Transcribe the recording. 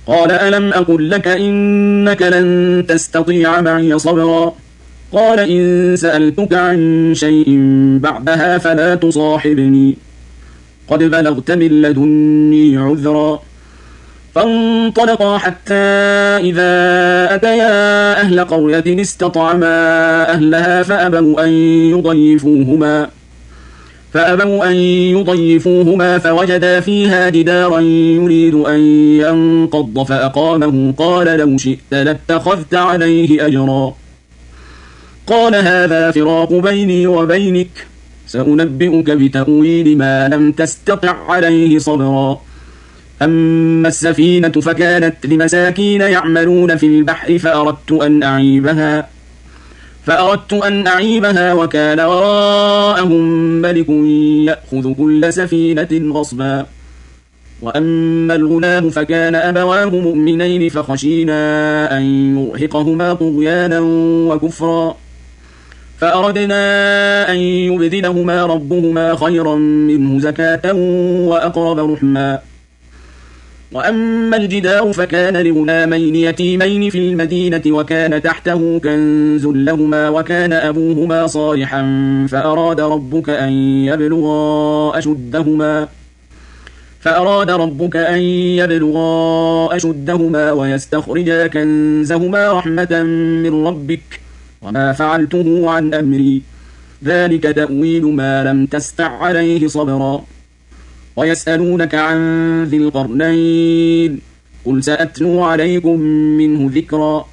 قال ألم أقل لك إنك لن تستطيع معي صبرا قال إن سألتك عن شيء بعدها فلا تصاحبني قد بلغت من لدني عذرا فانطلقا حتى إذا أتيا أهل قرية استطعما أهلها فأبوا أن يضيفوهما فوجدا فيها جدارا يريد أن ينقض فأقامه قال لو شئت لاتخذت عليه أجرا قال هذا فراق بيني وبينك سأنبئك بتأويل ما لم تستطع عليه صبرا أما السفينة فكانت لمساكين يعملون في البحر فأردت أن أعيبها وكان وراءهم ملك يأخذ كل سفينة غصبا وأما الغلام فكان أبواه مؤمنين فخشينا أن يرهقهما طغيانا وكفرا فأردنا أن يبدلهما ربهما خيرا منه زكاة وأقرب رحما وأما الجدار فكان لغلامين يتيمين في المدينة وكان تحته كنز لهما وكان أبوهما صالحا فأراد ربك أن يبلغا أشدهما ويستخرجا كنزهما رحمة من ربك وما فعلته عن أمري ذلك تأويل ما لم تستع عليه صبرا ويسألونك عن ذي القرنين قل سأتلو عليكم منه ذكرا